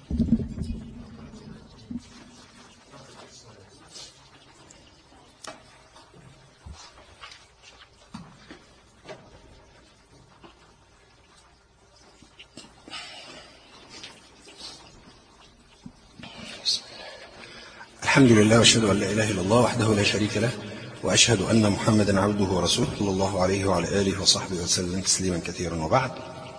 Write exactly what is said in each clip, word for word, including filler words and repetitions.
الحمد لله وأشهد أن لا إله إلا الله وحده لا شريك له وأشهد أن محمدا عبده ورسوله صلى الله عليه وعلى آله وصحبه وسلم تسليما كثيرا. وبعد،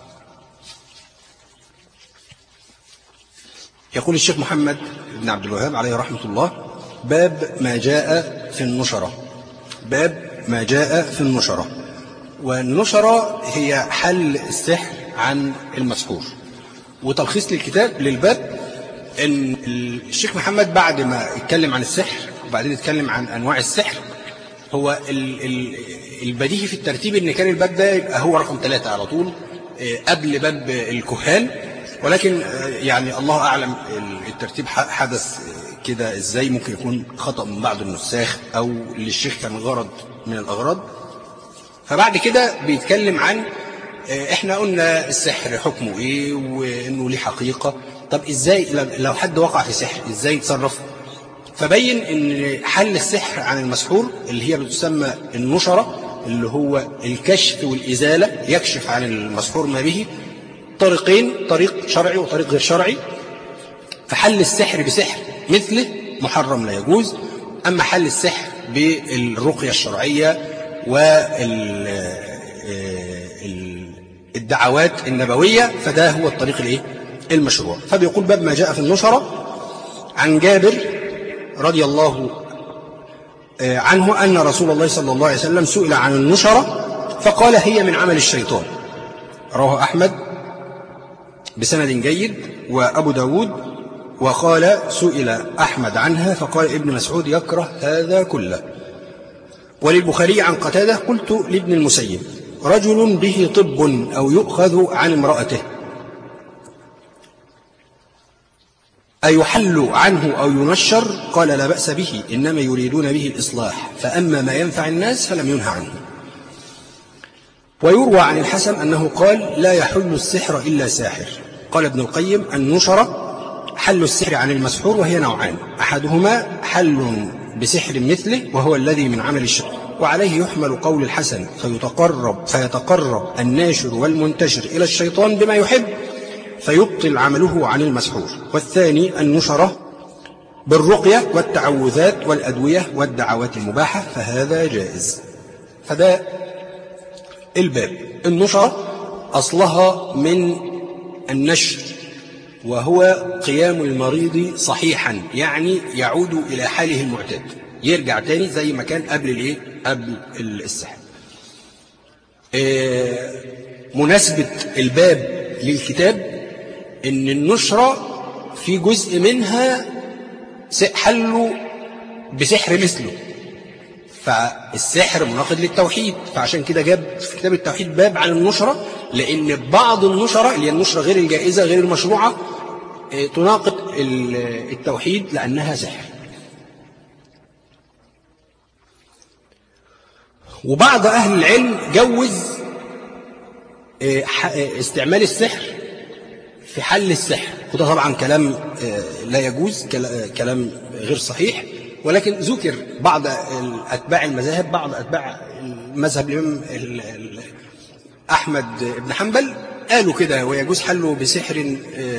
يقول الشيخ محمد بن عبد الوهاب عليه رحمة الله: باب ما جاء في النشرة. باب ما جاء في النشرة. والنشرة هي حل السحر عن المسحور. وتلخيص للكتاب للباب ان الشيخ محمد بعد ما اتكلم عن السحر وبعدين اتكلم عن انواع السحر، هو البديهي في الترتيب ان كان الباب ده يبقى هو رقم ثلاثة على طول قبل باب الكهان، ولكن يعني الله اعلم الترتيب حدث كده ازاي، ممكن يكون خطأ من بعض النساخ او للشيخ كان غرض من الاغراض. فبعد كده بيتكلم عن احنا قلنا السحر حكمه ايه وانه ليه حقيقة. طب ازاي لو حد وقع في سحر ازاي يتصرف؟ فبين ان حل السحر عن المسحور اللي هي بتسمى النشرة، اللي هو الكشف والإزالة، يكشف عن المسحور ما به، طريقين: طريق شرعي وطريق غير شرعي. فحل السحر بسحر مثله محرم لا يجوز، أما حل السحر بالرقية الشرعية والدعوات النبوية فده هو الطريق الايه المشروع. فبيقول: باب ما جاء في النشرة. عن جابر رضي الله عنه أن رسول الله صلى الله عليه وسلم سئل عن النشرة فقال: هي من عمل الشيطان. رواه أحمد بسند جيد وأبو داود. وقال: سئل أحمد عنها فقال ابن مسعود: يكره هذا كله. وللبخاري عن قتادة: قلت لابن المسيب: رجل به طب أو يؤخذ عن امرأته أيحل عنه أو ينشر؟ قال: لا بأس به، إنما يريدون به الإصلاح، فأما ما ينفع الناس فلم ينهى عنه. ويروى عن الحسن أنه قال: لا يحل السحر إلا ساحر. قال ابن القيم: النشرة حل السحر عن المسحور، وهي نوعان: أحدهما حل بسحر مثله وهو الذي من عمل الشيطان، وعليه يحمل قول الحسن: فيتقرب, فيتقرب الناشر والمنتشر إلى الشيطان بما يحب فيبطل عمله عن المسحور. والثاني النشرة بالرقية والتعوذات والأدوية والدعوات المباحة، فهذا جائز. فده الباب. النشرة أصلها من النشر، وهو قيام المريض صحيحا، يعني يعود إلى حاله المعتاد، يرجع تاني زي ما كان قبل الايه قبل السحر. مناسبة الباب للكتاب ان النشرة في جزء منها حله بسحر مثله، فالسحر مناقض للتوحيد، فعشان كده جاب في كتاب التوحيد باب عن النشرة، لأن بعض النشرة اللي هي النشرة غير الجائزة غير المشروعة تناقض التوحيد لأنها سحر. وبعض أهل العلم جوز استعمال السحر في حل السحر، وده طبعا كلام لا يجوز، كلام غير صحيح، ولكن ذكر بعض أتباع المذاهب، بعض أتباع المذهب الإمام أحمد بن حنبل قالوا كده: ويجوز حله بسحر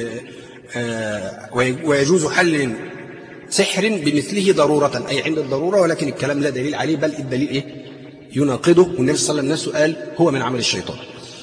ويجوز حل سحر بمثله ضرورة، أي عند الضرورة، ولكن الكلام لا دليل عليه، بل الدليل إيه يناقضه، والنبي صلى الله عليه وسلم قال: هو من عمل الشيطان.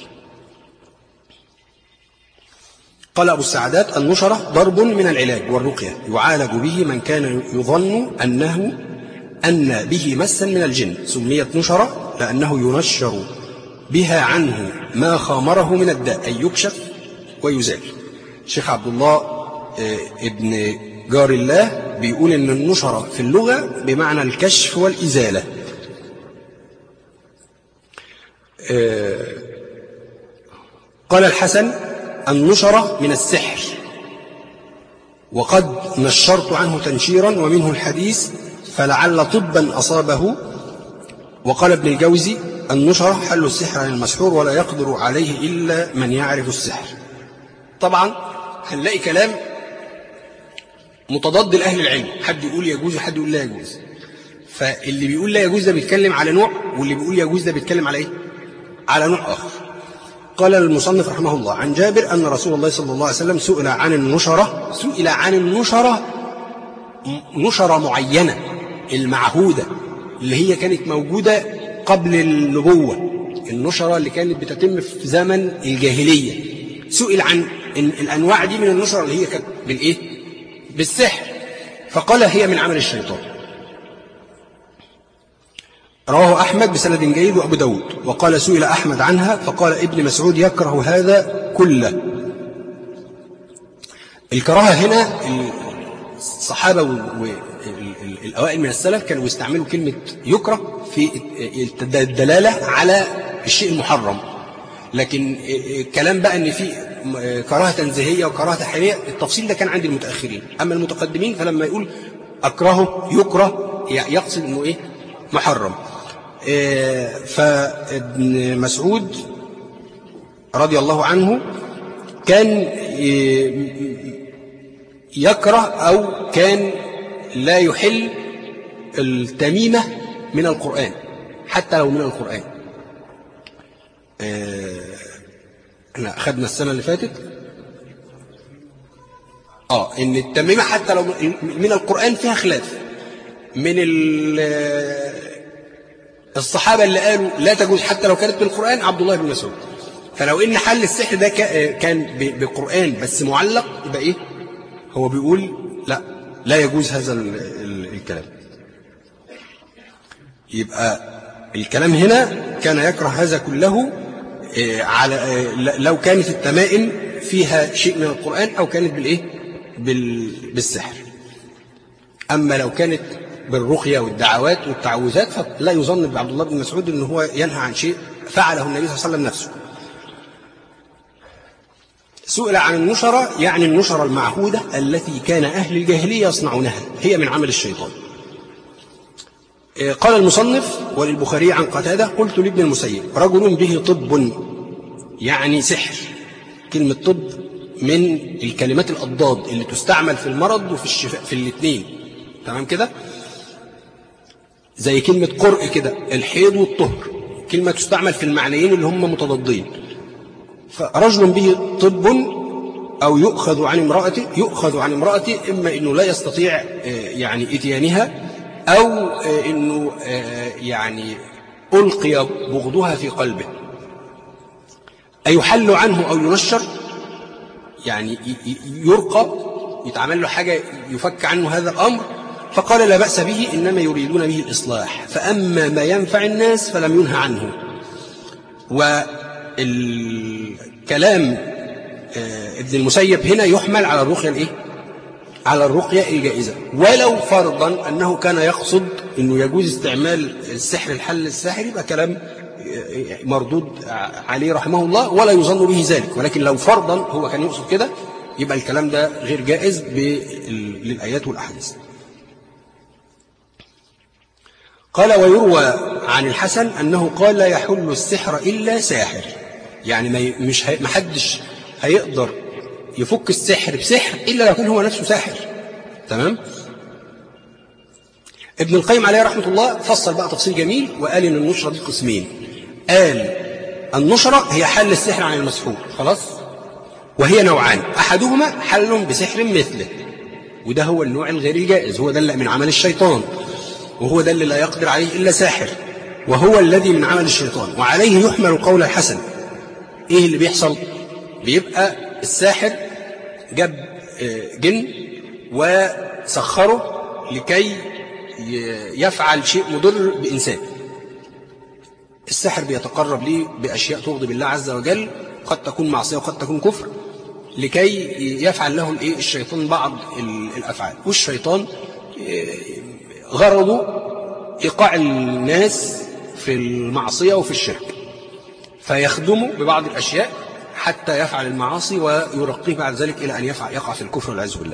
قال أبو السعدات: النشرة ضرب من العلاج والرقية، يعالج به من كان يظن أنه أن به مسا من الجن، سميت نشرة لأنه ينشر بها عنه ما خامره من الداء، أي يكشف ويزال. الشيخ عبد الله ابن جار الله بيقول إن النشرة في اللغة بمعنى الكشف والإزالة. قال الحسن: النشرة من السحر، وقد نشرت عنه تنشيرا، ومنه الحديث: فلعل طبا أصابه. وقال ابن الجوزي: النشرة حل السحر عن المسحور، ولا يقدر عليه إلا من يعرف السحر. طبعا هنلاقي كلام متضاد لأهل العلم، حد يقول يجوز وحد يقول لا يجوز. فاللي بيقول لا يجوز ده بيتكلم على نوع، واللي بيقول يجوز ده بيتكلم على إيه؟ على نوع آخر. قال المصنف رحمه الله: عن جابر أن رسول الله صلى الله عليه وسلم سئل عن النشرة سئل عن النشرة نشرة معينة المعهودة اللي هي كانت موجودة قبل النبوة، النشرة اللي كانت بتتم في زمن الجاهلية. سئل عن الأنواع دي من النشرة اللي هي كانت بالإيه؟ بالسحر. فقال: هي من عمل الشيطان. رواه أحمد بسند جيد وأبو داود. وقال: سئل أحمد عنها فقال ابن مسعود: يكره هذا كله. الكراهة هنا الصحابة والأوائل من السلف كانوا يستعملوا كلمة يكره في الدلالة على الشيء المحرم، لكن الكلام بقى أن في كراهة تنزيهية وكراهة تحريمية التفصيل ده كان عند المتأخرين. أما المتقدمين فلما يقول أكرهه يكره يقصد أنه إيه؟ محرم. فابن مسعود رضي الله عنه كان يكره أو كان لا يحل التميمة من القرآن حتى لو من القرآن. احنا أخذنا السنة اللي فاتت آه إن التميمة حتى لو من القرآن فيها خلاف من الصحابة اللي قالوا لا تجوز حتى لو كانت بالقرآن عبد الله بن مسعود. فلو إن حل السحر ده كان بالقرآن بس معلق يبقى إيه؟ هو بيقول لا لا يجوز هذا الكلام. يبقى الكلام هنا كان يكره هذا كله على لو كانت التمائم فيها شيء من القرآن أو كانت بالإيه؟ بالسحر. أما لو كانت بالرقية والدعوات والتعوذات فلا يظن بعبد الله بن مسعود أنه هو ينهى عن شيء فعله النبي صلى الله عليه وسلم نفسه. سئل عن النشرة يعني النشرة المعهودة التي كان أهل الجاهلية يصنعونها، هي من عمل الشيطان. قال المصنف: وللبخاري عن قتادة: قلت لابن المسيب: رجل به طب يعني سحر. كلمة طب من الكلمات الأضداد اللي تستعمل في المرض وفي الشفاء في الاثنين، تمام كده؟ زي كلمة قرء كده، الحيض والطهر، كلمة تستعمل في المعنيين اللي هم متضادين. فرجل به طب أو يؤخذ عن امرأته يؤخذ عن امرأته إما إنه لا يستطيع يعني إتيانها أو إنه يعني ألقي بغضها في قلبه، أيحل عنه أو ينشر، يعني يرقى يتعمل له حاجة يفك عنه هذا الأمر. فقال: لا بأس به، إنما يريدون به الإصلاح، فأما ما ينفع الناس فلم ينهى عنه. والكلام ابن المسيب هنا يحمل على الرقية الإيه؟ على الرقية الجائزة، ولو فرضا أنه كان يقصد أنه يجوز استعمال السحر الحل الساحر يبقى كلام مردود عليه رحمه الله ولا يظن به ذلك. ولكن لو فرضا هو كان يقصد كده يبقى الكلام ده غير جائز للآيات والأحاديث. قال: ويروى عن الحسن أنه قال: لا يحل السحر إلا ساحر، يعني مش ما حدش هيقدر يفك السحر بسحر إلا لو كان هو نفسه ساحر. تمام؟ ابن القيم عليه رحمة الله فصل بقى تفصيل جميل وقال إن النشرة دي قسمين. قال النشرة هي حل السحر عن المسحور، خلاص، وهي نوعان: أحدهما حل بسحر مثله، وده هو النوع الغير الجائز، هو ده اللي من عمل الشيطان، وهو ده اللي لا يقدر عليه إلا ساحر، وهو الذي من عمل الشيطان، وعليه يحمل قول الحسن. إيه اللي بيحصل؟ بيبقى الساحر جاب جن وسخره لكي يفعل شيء مضر بإنسان. الساحر بيتقرب ليه بأشياء تغضب الله عز وجل، قد تكون معصية وقد تكون كفر، لكي يفعل له الشيطان بعض الأفعال. والشيطان غرضه إيقاع الناس في المعصية وفي الشرك، فيخدمه ببعض الأشياء حتى يفعل المعاصي ويرقيه بعد ذلك إلى أن يفعل يقع في الكفر والعياذ بالله.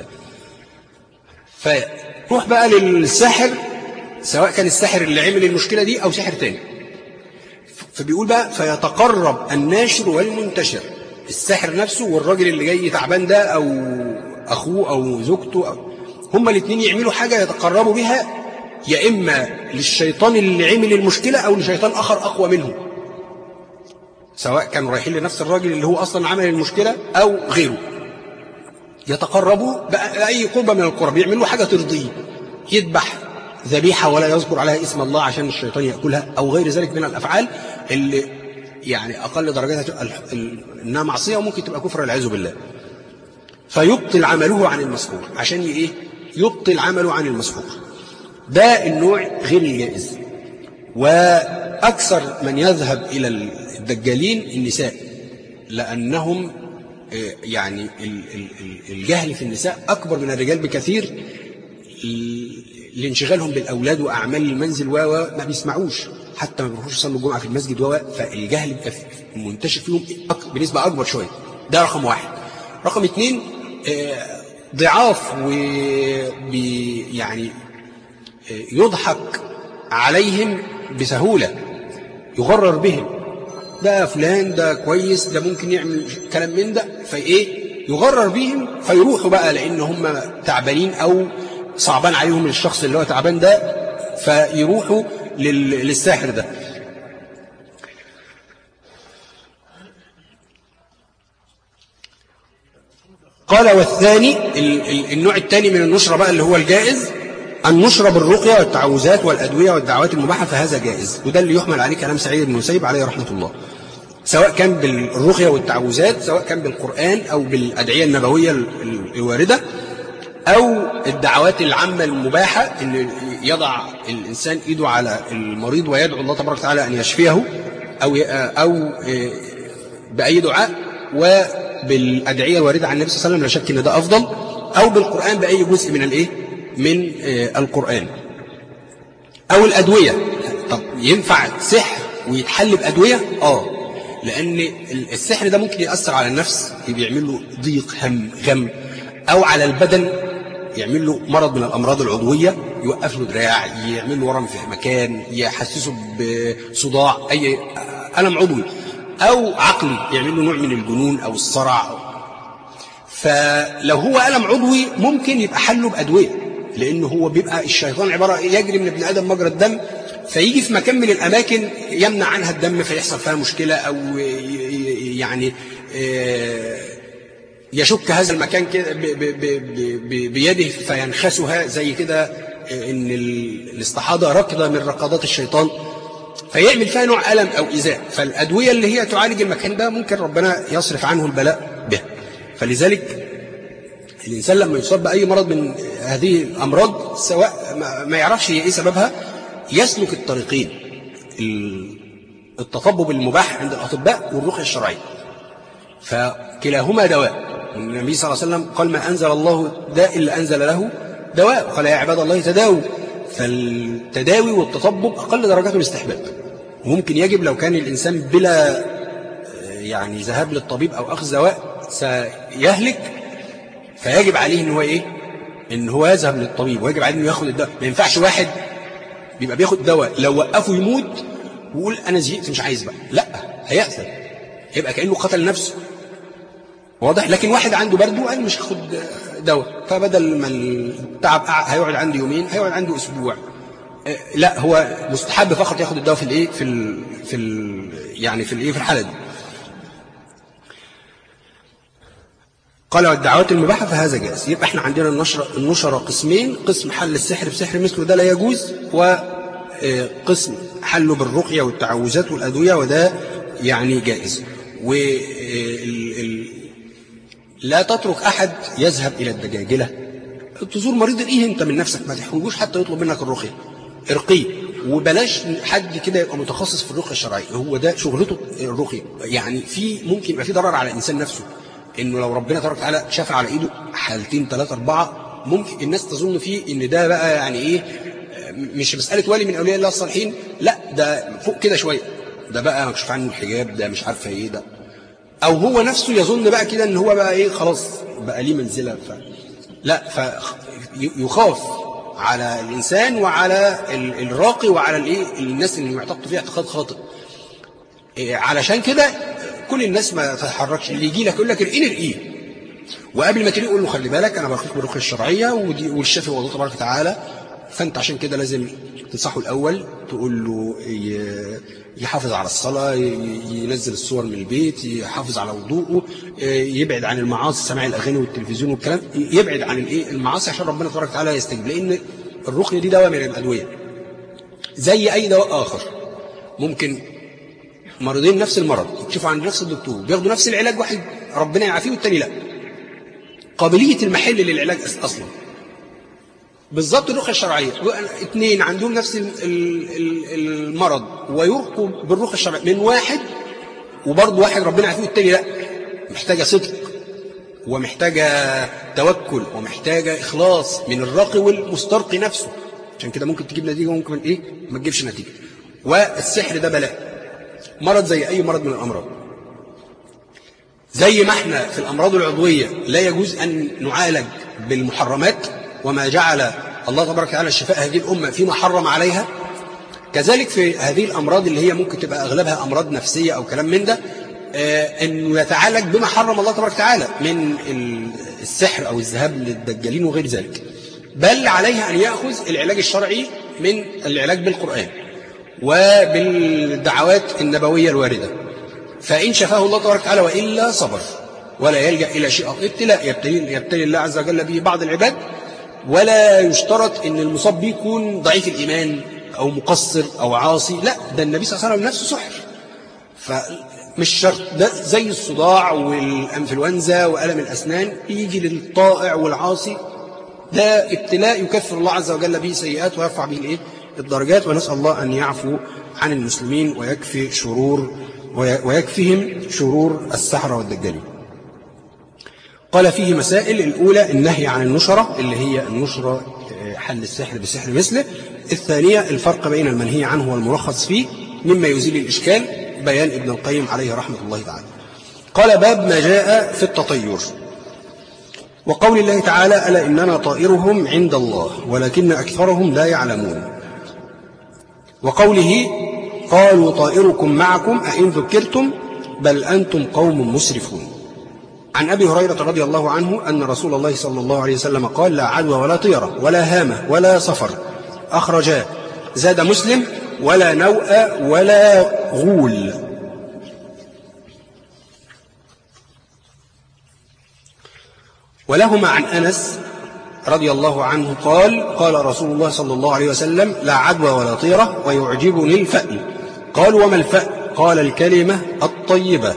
فروح بقى للساحر، سواء كان الساحر اللي عمل المشكلة دي أو ساحر تاني، فبيقول بقى: فيتقرب الناشر والمنتشر، الساحر نفسه والراجل اللي جاي تعبان ده أو أخوه أو زوجته أو هما الاثنين يعملوا حاجة يتقربوا بها يا إما للشيطان اللي عمل المشكلة أو لشيطان آخر أقوى منه، سواء كانوا رايحين لنفس الراجل اللي هو أصلا عمل المشكلة أو غيره. يتقربوا بأي قربة من القرب، يعملوا حاجة ترضيه، يذبح ذبيحة ولا يذكر عليها اسم الله عشان الشيطان يأكلها أو غير ذلك من الأفعال اللي يعني أقل درجاتها إنها معصية وممكن تبقى كفر والعياذ بالله. فيبطل عمله عن المذكور عشان إيه؟ يبطل عمله عن المذكور. ده النوع غير الجائز. وأكثر من يذهب إلى الدجالين النساء، لأنهم يعني الجهل في النساء أكبر من الرجال بكثير لانشغالهم بالأولاد وأعمال المنزل وما بيسمعوش، حتى ما بيروحوش يصلوا الجمعة في المسجد و فالجهل منتشر فيهم بنسبة أكبر شوية. ده رقم واحد. رقم اثنين ضعاف وبي يعني يضحك عليهم بسهولة، يغرر بهم، ده فلان ده كويس ده ممكن يعمل كلام من ده، فايه يغرر بهم فيروحوا بقى لان هم تعبانين او صعبان عليهم الشخص اللي هو تعبان ده، فيروحوا للساحر ده. قال والثاني النوع الثاني من النشرة بقى اللي هو الجائز، النشرة بالرقية والتعوذات والأدوية والدعوات المباحة، فهذا جائز. وده اللي يحمل عليه كلام سعيد بن المسيب عليه رحمة الله، سواء كان بالرقية والتعوذات، سواء كان بالقرآن أو بالأدعية النبوية الواردة، أو الدعوات العامة المباحة إن يضع الإنسان إيده على المريض ويدعو الله تبارك وتعالى أن يشفيه، أو أو بأي دعاء، وبالأدعية الواردة عن النبي صلى الله عليه وسلم، لا شك إن ده أفضل، أو بالقرآن بأي جزء من الإيه من القرآن، أو الأدوية. طب ينفع سحر ويتحل بأدوية؟ آه لأن السحر ده ممكن يأثر على النفس، بيعمل له ضيق هم غم، أو على البدن يعمل له مرض من الأمراض العضوية، يوقف له دراع، يعمل له ورم في مكان، يحسسه بصداع، أي ألم عضوي، أو عقلي يعمل له نوع من الجنون أو الصرع. فلو هو ألم عضوي ممكن يبقى حله بأدوية، لأنه هو بيبقى الشيطان عبارة يجري من ابن آدم مجرى الدم، فيجي في مكان من الأماكن يمنع عنها الدم فيحصل فيها مشكلة، أو يعني يشك هذا المكان كده بيده فينخسها، زي كده إن الاستحاضة ركضة من ركضات الشيطان، فيعمل فيها نوع ألم أو إيذاء. فالأدوية اللي هي تعالج المكان ده ممكن ربنا يصرف عنه البلاء به. فلذلك الإنسان لما يصاب بأي مرض من هذه الأمراض، سواء ما يعرفش هي إيه سببها، يسلك الطريقين: التطبب المباح عند الأطباء والرقية الشرعية، فكلاهما دواء. النبي صلى الله عليه وسلم قال: ما أنزل الله داء إلا أنزل له دواء، قال: يا عباد الله تداووا. فالتداوي والتطبب أقل درجات الاستحباب، وممكن يجب لو كان الإنسان بلا يعني ذهاب للطبيب أو أخذ دواء سيهلك، فيجب عليه إن هو إيه؟ إن هو يذهب للطبيب، ويجب عليه إنه ياخد الدواء. ما ينفعش واحد بيبقى بياخد دواء لو وقفه يموت ويقول أنا زهقت مش عايز بقى، لا، هيأثم، يبقى كأنه قتل نفسه، واضح. لكن واحد عنده برد وقال مش هاخد دواء، فبدل ما التعب هيقعد عنده يومين هيقعد عنده أسبوع، لا، هو مستحب فقط ياخد الدواء في الايه في ال في ال يعني في الايه في الحالة دي. قال: والدعوات المباحة فهذا جائز. يبقى احنا عندنا النشرة النشرة قسمين: قسم حل السحر بسحر مثله ده لا يجوز، وقسم حله بالرقية والتعوذات والأدوية وده يعني جائز. و لا تترك أحد يذهب إلى الدجاجلة تزور مريض الإيه أنت من نفسك، ما تحوجوش حتى يطلب منك الرقية، ارقيه، وبلاش حد كده يبقى متخصص في الرقية الشرعية، هو ده شغلته الرقية. يعني في ممكن يبقى في ضرر على الإنسان نفسه، إنه لو ربنا تبارك وتعالى شاف على إيده حالتين ثلاثة أربعة، ممكن الناس تظن فيه إن ده بقى يعني إيه، مش مسألة ولي من أولياء الله الصالحين، لا، ده فوق كده شوية، ده بقى مكشوف عنه الحجاب، ده مش عارفة إيه ده، أو هو نفسه يظن بقى كده إن هو بقى إيه خلاص بقى ليه منزلة. ف... لا، فيخاف على الإنسان وعلى الراقي وعلى الإيه الناس اللي معتقد فيها اعتقاد خاطئ. علشان كده كل الناس ما تتحركش، اللي يجي لك يقول لك ارقيه ارقيه، وقبل ما تيجي يقول له خلي بالك أنا برقيك بالرقية الشرعية ودي والشافي والله تبارك وتعالى، فأنت عشان كده لازم تنصحه الأول، تقول له يحافظ على الصلاة، ينزل الصور من البيت، يحافظ على وضوءه، يبعد عن المعاصي، سماع الأغاني والتلفزيون والكلام، يبعد عن الايه المعاصي عشان ربنا تبارك وتعالى يستجيب. لأن الرقية دي دواء من الأدوية زي أي دواء آخر. ممكن مريضين نفس المرض يكشفوا عند نفس الدكتور بياخدوا نفس العلاج، واحد ربنا يعافيه والتاني لا. قابلية المحل للعلاج أصلا بالضبط الرقية الشرعية، اثنين عندهم نفس المرض ويرقوا بالرقية الشرعية من واحد، وبرضه واحد ربنا يعافيه والتاني لا. محتاجة صدق ومحتاجة توكل ومحتاجة إخلاص من الراقي والمسترقي نفسه، عشان كده ممكن تجيب نتيجة وممكن إيه ما تجيبش نتيجة. والسحر ده بلاء، مرض زي أي مرض من الأمراض. زي ما احنا في الأمراض العضوية لا يجوز أن نعالج بالمحرمات، وما جعل الله تبارك وتعالى الشفاء هذه الأمة فيما حرم عليها، كذلك في هذه الأمراض اللي هي ممكن تبقى أغلبها أمراض نفسية أو كلام من ده، آه أنه يتعالج بما حرم الله تبارك وتعالى من السحر أو الذهاب للدجالين وغير ذلك، بل عليه أن يأخذ العلاج الشرعي من العلاج بالقرآن وبالدعوات النبوية الواردة، فإن شفاه الله تبارك وتعالى وإلا صبر ولا يلجأ إلى شيء ابتلاء يبتلي, يبتلي الله عز وجل به بعض العباد. ولا يشترط أن المصاب به يكون ضعيف الإيمان أو مقصر أو عاصي، لا، ده النبي صلى الله عليه وسلم نفسه سحر، فمش شرط. ده زي الصداع والأنفلونزا وألم الأسنان يجي للطائع والعاصي، ده ابتلاء يكفر الله عز وجل به سيئات ويرفع به الإيه الدرجات. ونسأل الله أن يعفو عن المسلمين ويكفي شرور ويكفيهم شرور السحرة والدجالين. قال فيه مسائل: الأولى النهي عن النشرة اللي هي النشرة حل السحر بسحر مثله. الثانية الفرق بين المنهي عنه والمرخص فيه مما يزيل الإشكال، بيان ابن القيم عليه رحمة الله تعالى. قال: باب ما جاء في التطير، وقول الله تعالى: ألا إنما طائرهم عند الله ولكن أكثرهم لا يعلمون. وقوله: قالوا طائركم معكم أئن ذكرتم بل أنتم قوم مسرفون. عن أبي هريرة رضي الله عنه أن رسول الله صلى الله عليه وسلم قال: لا عدوى ولا طيرة ولا هامة ولا صفر، أخرجاه. زاد مسلم: ولا نوء ولا غول. ولهما عن أنس رضي الله عنه قال: قال رسول الله صلى الله عليه وسلم: لا عدوى ولا طيرة ويعجبني الفأل. قالوا: وما الفأل؟ قال: الكلمة الطيبة.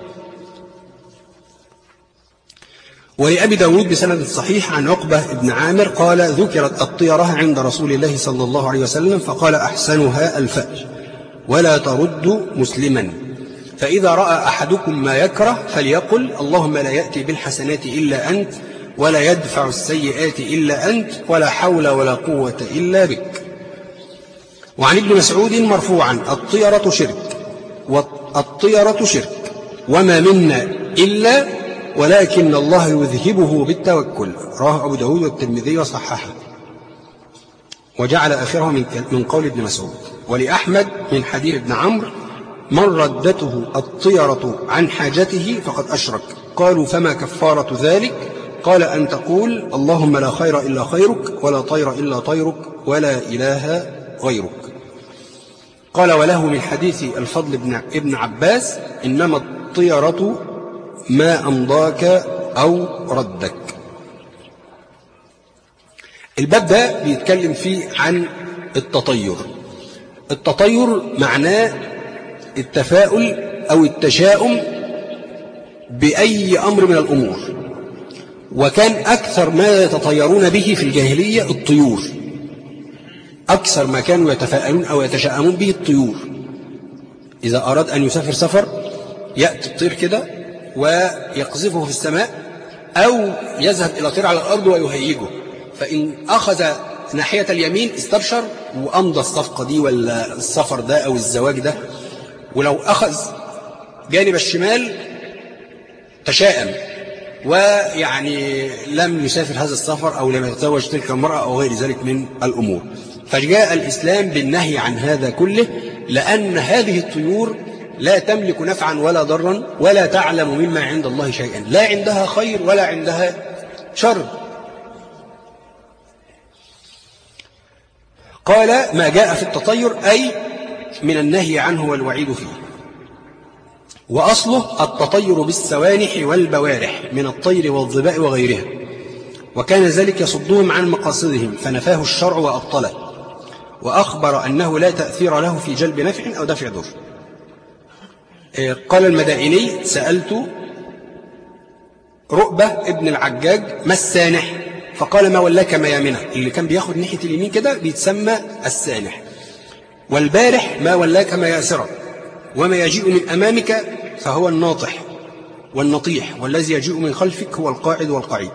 ولأبي داود بسند صحيح عن عقبة بن عامر قال: ذكرت الطيرة عند رسول الله صلى الله عليه وسلم فقال: أحسنها الفأل ولا ترد مسلما، فإذا رأى أحدكم ما يكره فليقل: اللهم لا يأتي بالحسنات إلا أنت ولا يدفع السيئات إلا أنت ولا حول ولا قوة إلا بك. وعن ابن مسعود مرفوعا: الطيرة شرك والطيرة شرك وما منا إلا ولكن الله يذهبه بالتوكل. رواه أبو داود والترمذي وصححه، وجعل آخره من قول ابن مسعود. ولأحمد من حديث ابن عمرو: من ردته الطيرة عن حاجته فقد أشرك. قالوا: فما كفارة ذلك؟ قال: أن تقول: اللهم لا خير إلا خيرك ولا طير إلا طيرك ولا إله غيرك. قال: وله من حديث الفضل بن ابن عباس: إنما الطيرة ما أمضاك أو ردك. الباب ده بيتكلم فيه عن التطير. التطير معناه التفاؤل أو التشاؤم بأي أمر من الأمور، وكان أكثر ما يتطيرون به في الجاهلية الطيور، أكثر ما كانوا يتفاءلون أو يتشاءمون به الطيور. إذا أراد أن يسافر سفر يأتي الطير كده ويقذفه في السماء، أو يذهب إلى طير على الأرض ويهيجه، فإن أخذ ناحية اليمين استبشر وأمضى الصفقة دي ولا السفر ده أو الزواج ده، ولو أخذ جانب الشمال تشاءم ويعني لم يسافر هذا السفر أو لم يتزوج تلك المرأة أو غير ذلك من الأمور. فجاء الإسلام بالنهي عن هذا كله، لأن هذه الطيور لا تملك نفعا ولا ضرا ولا تعلم مما عند الله شيئا، لا عندها خير ولا عندها شر. قال ما جاء في التطير أي من النهي عنه والوعيد فيه. وأصله التطير بالسوانح والبوارح من الطير والظباء وغيرها، وكان ذلك يصدهم عن مقاصدهم فنفاه الشرع وأبطله، وأخبر أنه لا تأثير له في جلب نفع أو دفع ضر. قال المدائني سألت رؤبة ابن العجاج ما السانح؟ فقال ما ولاك ميامنه، اللي كان بياخد ناحية اليمين كده بيتسمى السانح. والبارح ما ولاك مياسرة، وما يجيء من أمامك فهو الناطح والنطيح، والذي يجيء من خلفك هو القاعد والقعيد.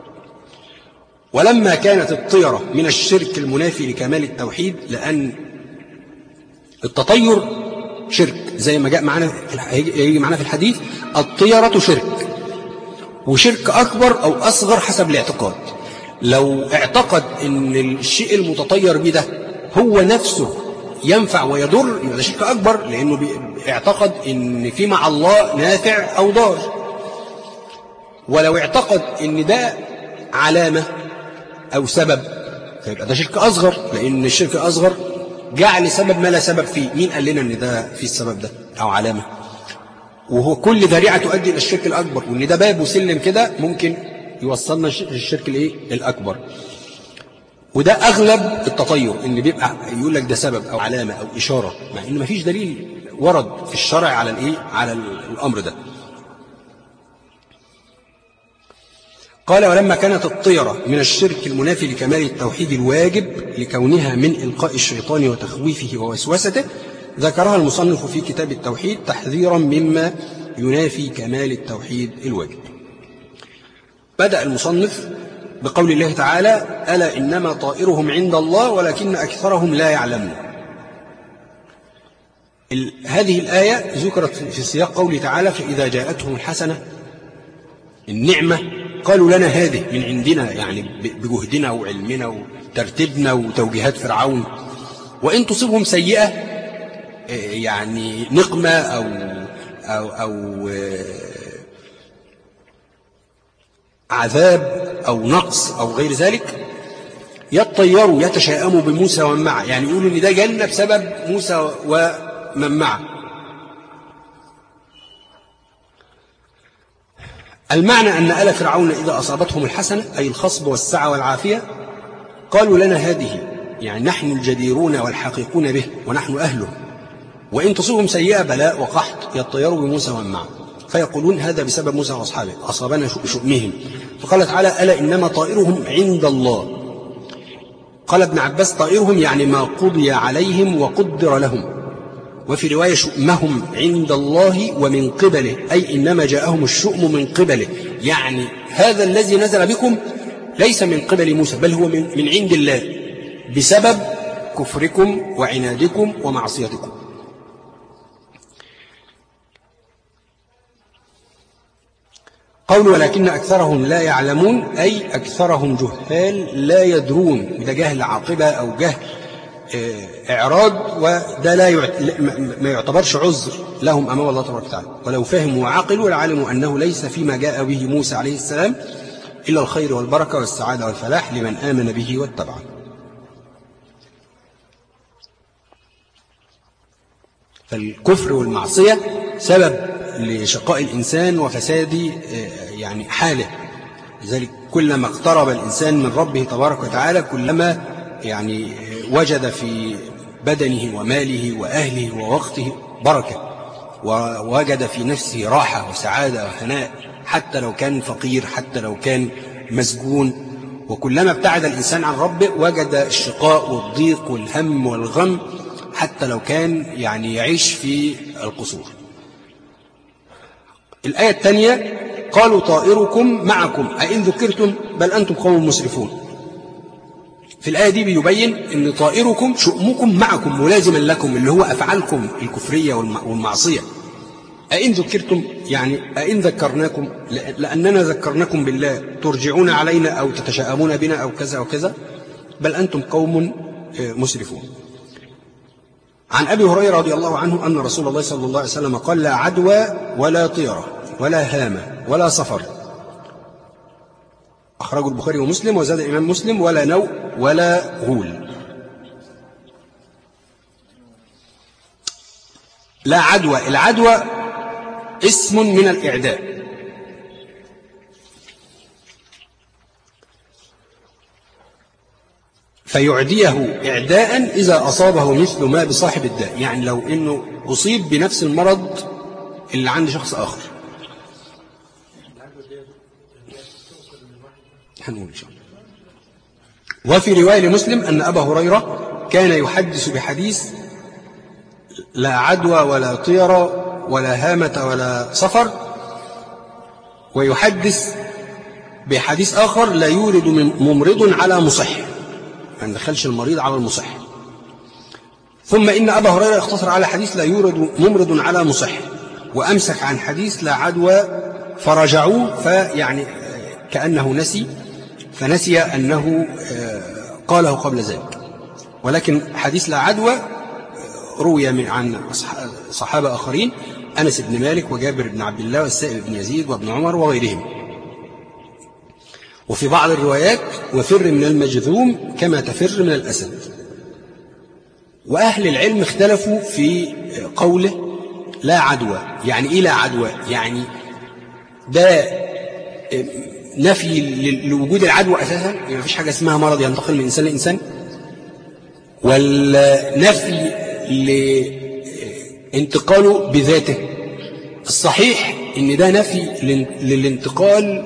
ولما كانت الطيرة من الشرك المنافي لكمال التوحيد، لأن التطير شرك زي ما جاء معنا يجي معنا في الحديث، الطيرة شرك، وشرك أكبر أو أصغر حسب الاعتقاد. لو اعتقد أن الشيء المتطير به ده هو نفسه ينفع ويضر يبقى ده شرك أكبر، لأنه اعتقد أن في مع الله نافع أو ضار. ولو اعتقد أن ده علامة أو سبب فيبقى ده شرك أصغر، لأن الشرك أصغر جعل سبب ما لا سبب فيه. مين قال لنا أن ده في السبب ده أو علامة؟ وهو كل ذريعة تؤدي إلى الشرك الأكبر، وأن ده باب وسلم كده ممكن يوصلنا للشرك الإيه الأكبر. وده أغلب التطير، إن بيبقى يقول لك ده سبب أو علامة أو إشارة، مع إن مفيش دليل ورد في الشرع على الإيه على الأمر ده. قال ولما كانت الطيرة من الشرك المنافي لكمال التوحيد الواجب لكونها من إلقاء الشيطان وتخويفه ووسوسته، ذكرها المصنف في كتاب التوحيد تحذيرا مما ينافي كمال التوحيد الواجب. بدأ المصنف بقول الله تعالى ألا إنما طائرهم عند الله ولكن أكثرهم لا يعلمون. هذه الآية ذكرت في سياق قوله تعالى فإذا جاءتهم الحسنة النعمة قالوا لنا هذه من عندنا، يعني بجهدنا وعلمنا وترتيبنا وتوجيهات فرعون، وإن تصيبهم سيئة يعني نقمة أو, أو, أو عذاب أو نقص أو غير ذلك يطيروا يتشاءموا بموسى ومن معه، يعني يقولوا إن ده جنة بسبب موسى ومن معه. المعنى أن آل فرعون إذا أصابتهم الحسنة أي الخصب والسعة والعافية قالوا لنا هذه، يعني نحن الجديرون والحقيقون به ونحن أهله، وإن تصيبهم سيئة بلاء وقحط يطيروا بموسى ومن معه فيقولون هذا بسبب موسى وأصحابه أصابنا شؤمهم. فقال تعالى ألا إنما طائرهم عند الله. قال ابن عباس طائرهم يعني ما قضي عليهم وقدر لهم، وفي رواية شؤمهم عند الله ومن قبله، أي إنما جاءهم الشؤم من قبله، يعني هذا الذي نزل بكم ليس من قبل موسى بل هو من, من عند الله بسبب كفركم وعنادكم ومعصيتكم. قول ولكن أكثرهم لا يعلمون أي أكثرهم جهال لا يدرون، ده جهل عاقبة أو جهل إعراض، وده لا ما يعتبرش عذر لهم أمام الله تبارك وتعالى. ولو فهموا وعقلوا لعلموا أنه ليس فيما جاء به موسى عليه السلام إلا الخير والبركة والسعادة والفلاح لمن آمن به واتبعه. فالكفر والمعصية سبب لشقاء الإنسان وفساد يعني حاله، لذلك كلما اقترب الإنسان من ربه تبارك وتعالى كلما يعني وجد في بدنه وماله وأهله ووقته بركة، ووجد في نفسه راحة وسعادة وهناء، حتى لو كان فقير، حتى لو كان مسجون. وكلما ابتعد الإنسان عن ربه وجد الشقاء والضيق والهم والغم، حتى لو كان يعني يعيش في القصور. الآية الثانية قالوا طائركم معكم أئن ذكرتم بل أنتم قوم مسرفون. في الآية دي بيبين أن طائركم شؤمكم معكم ملازما لكم، اللي هو أفعالكم الكفرية والمعصية. أئن ذكرتم يعني أئن ذكرناكم لأننا ذكرناكم بالله ترجعون علينا أو تتشاءمون بنا أو كذا وكذا، بل أنتم قوم مسرفون. عن أبي هريرة رضي الله عنه أن رسول الله صلى الله عليه وسلم قال لا عدوى ولا طيرة ولا هامة ولا صفر، أخرجه البخاري ومسلم، وزاد الإمام مسلم ولا نوء ولا غول. لا عدوى، العدوى اسم من الإعداء، فيعديه إعداء إذا أصابه مثل ما بصاحب الداء، يعني لو إنه أصيب بنفس المرض اللي عند شخص آخر. هنقول إن شاء الله. وفي رواية لمسلم أن أبا هريرة كان يحدث بحديث لا عدوى ولا طيرة ولا هامة ولا صفر، ويحدث بحديث آخر لا يورد ممرض على مصح، ما ندخلش المريض على المصح. ثم إن أبا هريرة اختصر على حديث لا يورد ممرض على مصح، وأمسك عن حديث لا عدوى، فرجعوه فيعني كأنه نسي، فنسي أنه قاله قبل ذلك. ولكن حديث لا عدوى روي من عن صحابة آخرين، أنس بن مالك وجابر بن عبد الله والسائب بن يزيد وابن عمر وغيرهم. وفي بعض الروايات وفر من المجذوم كما تفر من الأسد. وأهل العلم اختلفوا في قوله لا عدوى، يعني إيه لا عدوى؟ يعني ده نفي لوجود العدوى أساسا، يعني ما فيش حاجة اسمها مرض ينتقل من إنسان لإنسان، ولا نفي لانتقاله بذاته؟ الصحيح إن ده نفي للانتقال،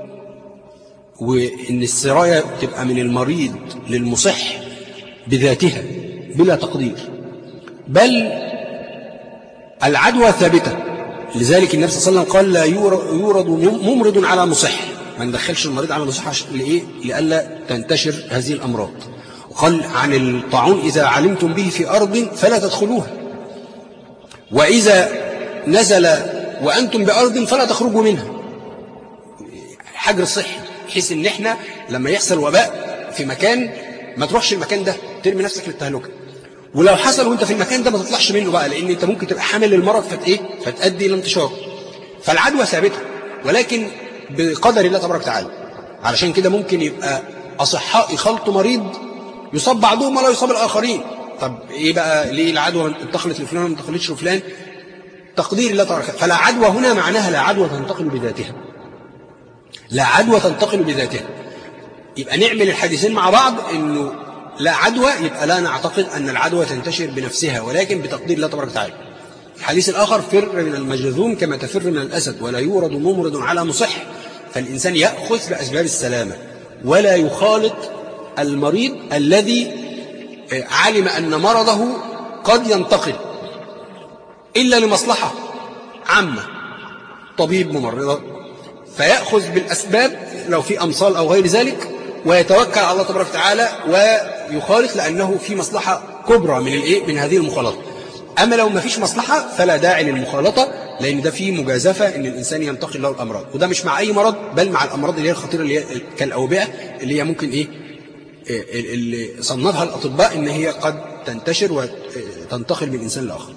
وإن السراية تبقى من المريض للمصح بذاتها بلا تقدير، بل العدوى ثابتة. لذلك النبي صلى الله عليه وسلم قال لا يورد ممرض على مصح، ما ندخلش المريض على المصح لإيه؟ لئلا تنتشر هذه الأمراض. وقال عن الطاعون إذا علمتم به في أرض فلا تدخلوها، وإذا نزل وأنتم بأرض فلا تخرجوا منها. حجر الصحي، بحيث إن إحنا لما يحصل وباء في مكان ما تروحش المكان ده، ترمي نفسك للتهلكة. ولو حصل وانت في المكان ده ما تطلعش منه بقى، لأن انت ممكن تبقى حامل للمرض فت إيه؟ فتؤدي إلى انتشاره. فالعدوى ثابتة، ولكن بقدر الله تبارك وتعالى. علشان كده ممكن يبقى أصحاء يخلطوا مريض يصاب بعضهم ولا يصاب الآخرين. طب إيه بقى؟ ليه العدوى انتقلت لفلان وما انتقلتش لفلان؟ تقدير الله تبارك. فلا عدوى هنا معناها لا عدوى تنتقل بذاتها، لا عدوى تنتقل بذاتها. يبقى نعمل الحديثين مع بعض، إنه لا عدوى يبقى لا نعتقد أن العدوى تنتشر بنفسها، ولكن بتقدير الله تبارك وتعالى. الحديث الآخر فر من المجذوم كما تفر من الأسد، ولا يورد ممرض على مصح، فالإنسان يأخذ بأسباب السلامة ولا يخالط المريض الذي علم أن مرضه قد ينتقل إلا لمصلحة عامة، طبيب ممرضة، فيأخذ بالأسباب لو في أمصال أو غير ذلك، ويتوكل على الله تبارك وتعالى ويخالط لأنه في مصلحة كبرى من الإيه؟ من هذه المخالطة. أما لو ما فيش مصلحة فلا داعي للمخالطة، لأن ده فيه مجازفة إن الإنسان ينتقل له الأمراض، وده مش مع أي مرض، بل مع الأمراض اللي هي الخطيرة اللي هي كالأوبئة، اللي هي ممكن إيه اللي صنفها الأطباء إن هي قد تنتشر وتنتقل من إنسان لآخر.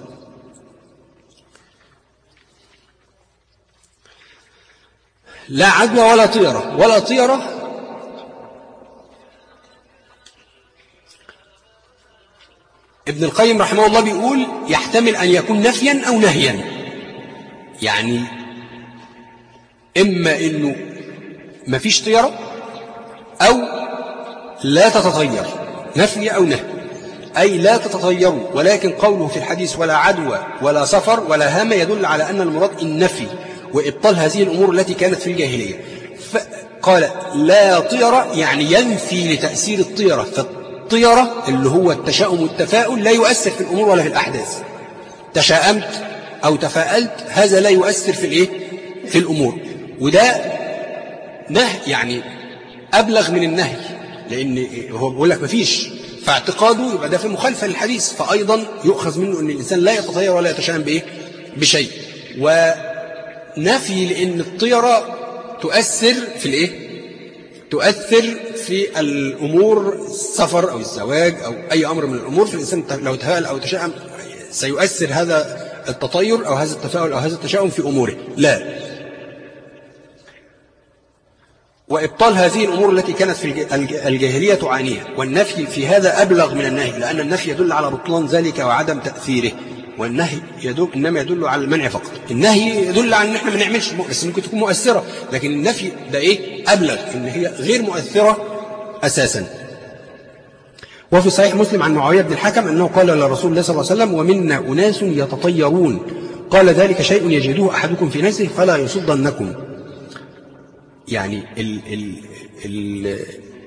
لا عدوى ولا طيرة. ولا طيرة ابن القيم رحمه الله بيقول يحتمل أن يكون نفيا أو نهيا، يعني إما إنه ما فيش طيرة أو لا تتطير، نفي أو نهي، أي لا تتطيروا. ولكن قوله في الحديث ولا عدوى ولا سفر ولا هامة يدل على أن المراد النفي وإبطال هذه الأمور التي كانت في الجاهلية. فقال لا طيرة يعني ينفي لتأثير الطيرة، فالطيرة اللي هو التشاؤم والتفاؤل لا يؤثر في الأمور ولا في الأحداث. تشاءمت أو تفاءلت هذا لا يؤثر في الإيه؟ في الأمور. وده نهي يعني أبلغ من النهي، لأن هو بيقول لك مفيش، فاعتقاده يبقى ده في مخالفة للحديث، فأيضا يؤخذ منه أن الإنسان لا يتطير ولا يتشائم بإيه؟ بشيء. ونفي لأن الطيرة تؤثر في الإيه؟ تؤثر في الأمور، السفر أو الزواج أو أي أمر من الأمور، في الإنسان لو تهال أو تشائم سيؤثر هذا التطير أو هذا التفاؤل أو هذا التشاؤم في أموره، لا. وإبطال هذه الأمور التي كانت في الجاهلية تعانيها، والنفي في هذا أبلغ من النهي، لأن النفي يدل على بطلان ذلك وعدم تأثيره، والنهي يدل إنما يدل على المنع فقط. النهي يدل على أن احنا ما نعملش، بس ممكن تكون مؤثرة، لكن النفي ده إيه؟ أبلغ، إن هي غير مؤثرة أساسا. وفي صحيح مسلم عن معاوية بن الحكم أنه قال لرسول الله صلى الله عليه وسلم: ومنا أناس يتطيرون، قال: ذلك شيء يجده أحدكم في نفسه فلا يصدنكم. يعني ال ال ال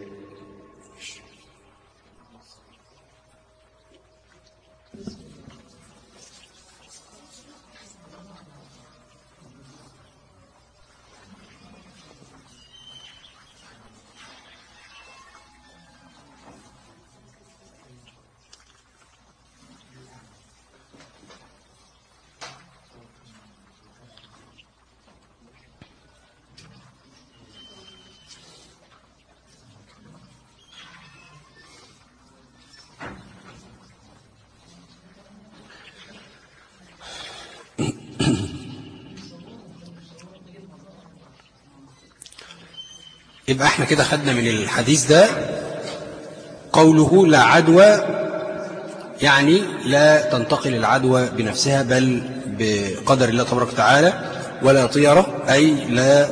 يبقى احنا كده خدنا من الحديث ده قوله لا عدوى، يعني لا تنتقل العدوى بنفسها بل بقدر الله تبارك وتعالى، ولا طيرة أي لا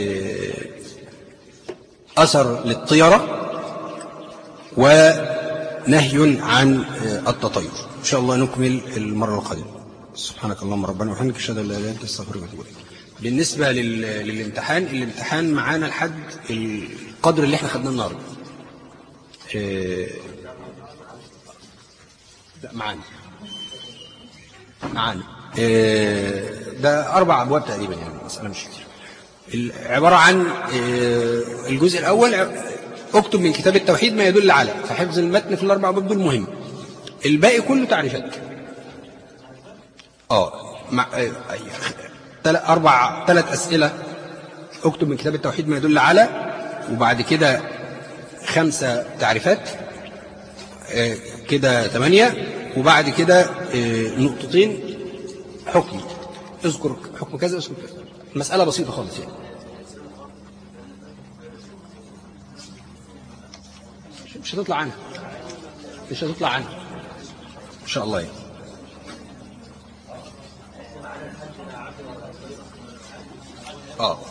أثر للطيرة، ونهي عن التطير. إن شاء الله نكمل المرة القادمة. سبحانك اللهم ربنا وبحمدك أشهد أن لا إله إلا أنت أستغفرك وأتوب إليك. بالنسبة للامتحان، الامتحان معانا لحد القدر اللي احنا خدناه النهارده. اه لا معانا معانا اه ده أربع أبواب تقريبا، يعني مسألة مش كتير. عبارة عن اه الجزء الأول اكتب من كتاب التوحيد ما يدل على، فحفظ المتن في الأربع أبواب دول مهم. الباقي كله تعريفات. اه مع اه أربع ثلاث أسئلة اكتب من كتاب التوحيد ما يدل على، وبعد كده خمسة تعريفات اه كده ثمانية، وبعد كده اه نقطتين حكم، اذكر حكم كذا اذكر كذا. مسألة بسيطة خالص يعني. مش هتطلع عنها مش هتطلع عنها إن شاء الله يعني. اه